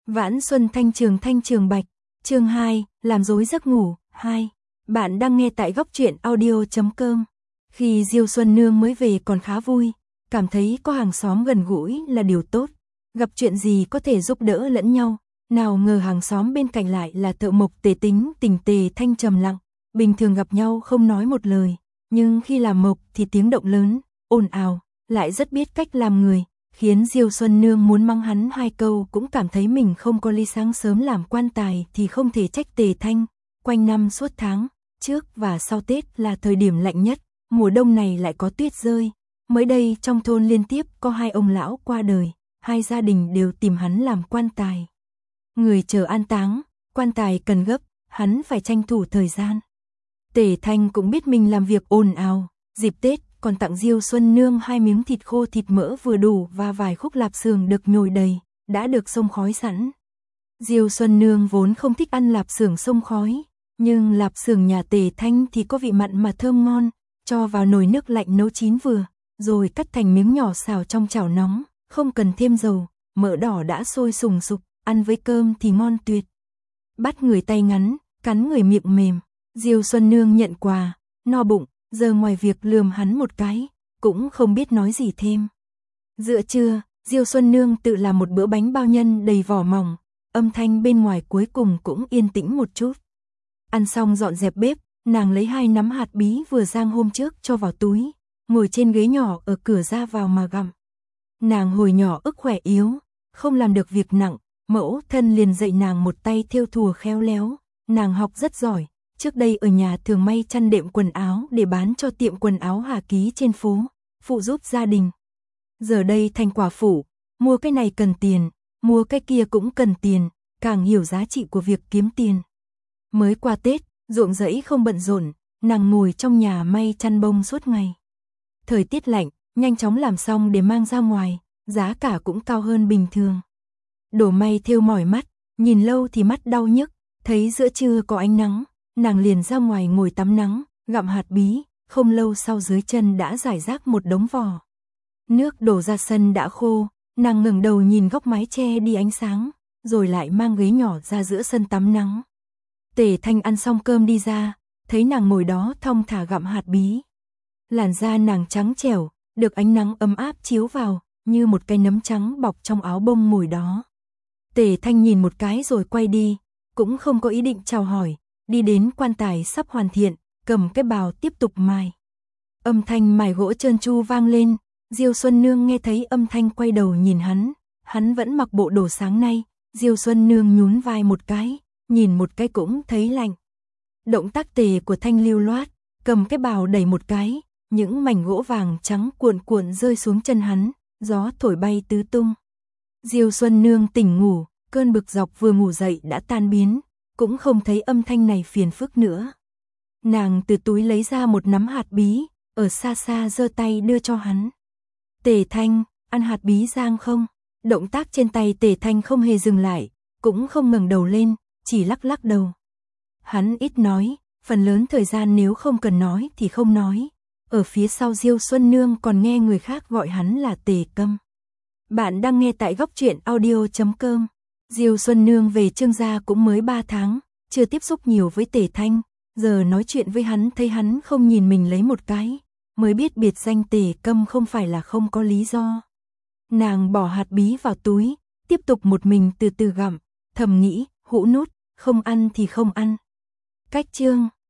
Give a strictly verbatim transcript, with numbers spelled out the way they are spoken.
Vãn xuân thanh trường thanh trường bạch, chương hai, làm rối giấc ngủ, hai. Bạn đang nghe tại góc truyện audio chấm com. Khi Diêu Xuân Nương mới về còn khá vui, cảm thấy có hàng xóm gần gũi là điều tốt, gặp chuyện gì có thể giúp đỡ lẫn nhau. Nào ngờ hàng xóm bên cạnh lại là thợ mộc Tề Tính Tình Tề Thanh trầm lặng, bình thường gặp nhau không nói một lời, nhưng khi làm mộc thì tiếng động lớn, ồn ào, lại rất biết cách làm người, khiến Diêu Xuân Nương muốn mắng hắn hai câu cũng cảm thấy mình không có lý sáng sớm làm quan tài thì không thể trách Tề Thanh. Quanh năm suốt tháng, trước và sau Tết là thời điểm lạnh nhất, mùa đông này lại có tuyết rơi. Mới đây trong thôn liên tiếp có hai ông lão qua đời, hai gia đình đều tìm hắn làm quan tài. Người chờ an táng, quan tài cần gấp, hắn phải tranh thủ thời gian. Tề Thanh cũng biết mình làm việc ồn ào, dịp Tết còn tặng Diêu Xuân Nương hai miếng thịt khô thịt mỡ vừa đủ và vài khúc lạp xưởng được nhồi đầy, đã được xông khói sẵn. Diêu Xuân Nương vốn không thích ăn lạp xưởng xông khói, nhưng lạp xưởng nhà Tề Thanh thì có vị mặn mà thơm ngon, cho vào nồi nước lạnh nấu chín vừa, rồi cắt thành miếng nhỏ xào trong chảo nóng, không cần thêm dầu, mỡ đỏ đã sôi sùng sục, ăn với cơm thì ngon tuyệt. Bắt người tay ngắn, cắn người miệng mềm, Diêu Xuân Nương nhận quà, no bụng, giờ ngoài việc lườm hắn một cái, cũng không biết nói gì thêm. Giữa trưa, Diêu Xuân Nương tự làm một bữa bánh bao nhân đầy vỏ mỏng, âm thanh bên ngoài cuối cùng cũng yên tĩnh một chút. Ăn xong dọn dẹp bếp, nàng lấy hai nắm hạt bí vừa rang hôm trước cho vào túi, ngồi trên ghế nhỏ ở cửa ra vào mà gặm. Nàng hồi nhỏ ức khỏe yếu, không làm được việc nặng, mẫu thân liền dạy nàng một tay thêu thùa khéo léo, nàng học rất giỏi. Trước đây ở nhà thường may chăn đệm quần áo để bán cho tiệm quần áo Hà Ký trên phố, phụ giúp gia đình. Giờ đây thành quả phụ, mua cái này cần tiền, mua cái kia cũng cần tiền, càng hiểu giá trị của việc kiếm tiền. Mới qua Tết, ruộng rẫy không bận rộn, nàng ngồi trong nhà may chăn bông suốt ngày. Thời tiết lạnh, nhanh chóng làm xong để mang ra ngoài, giá cả cũng cao hơn bình thường. Đổ may thêu mỏi mắt, nhìn lâu thì mắt đau nhức, thấy giữa trưa có ánh nắng, nàng liền ra ngoài ngồi tắm nắng, gặm hạt bí, không lâu sau dưới chân đã rải rác một đống vỏ. Nước đổ ra sân đã khô, nàng ngẩng đầu nhìn góc mái che đi ánh sáng, rồi lại mang ghế nhỏ ra giữa sân tắm nắng. Tề Thanh ăn xong cơm đi ra, thấy nàng ngồi đó thong thả gặm hạt bí. Làn da nàng trắng trẻo, được ánh nắng ấm áp chiếu vào, như một cái nấm trắng bọc trong áo bông ngồi đó. Tề Thanh nhìn một cái rồi quay đi, cũng không có ý định chào hỏi. Đi đến quan tài sắp hoàn thiện, cầm cái bào tiếp tục mài. Âm thanh mài gỗ trơn tru vang lên, Diêu Xuân Nương nghe thấy âm thanh quay đầu nhìn hắn, hắn vẫn mặc bộ đồ sáng nay, Diêu Xuân Nương nhún vai một cái, nhìn một cái cũng thấy lạnh. Động tác Tề của Thanh lưu loát, cầm cái bào đẩy một cái, những mảnh gỗ vàng trắng cuộn cuộn rơi xuống chân hắn, gió thổi bay tứ tung. Diêu Xuân Nương tỉnh ngủ, cơn bực dọc vừa ngủ dậy đã tan biến. Cũng không thấy âm thanh này phiền phức nữa. Nàng từ túi lấy ra một nắm hạt bí, ở xa xa giơ tay đưa cho hắn. Tề Thanh, ăn hạt bí rang không? Động tác trên tay Tề Thanh không hề dừng lại, cũng không ngẩng đầu lên, chỉ lắc lắc đầu. Hắn ít nói, phần lớn thời gian nếu không cần nói thì không nói. Ở phía sau Diêu Xuân Nương còn nghe người khác gọi hắn là Tề Câm. Bạn đang nghe tại góc truyện audio chấm com. Diêu Xuân Nương về Trương gia cũng mới ba tháng, chưa tiếp xúc nhiều với Tề Thanh, giờ nói chuyện với hắn thấy hắn không nhìn mình lấy một cái, mới biết biệt danh Tề Câm không phải là không có lý do. Nàng bỏ hạt bí vào túi, tiếp tục một mình từ từ gặm, thầm nghĩ, hũ nút, không ăn thì không ăn. Cách chương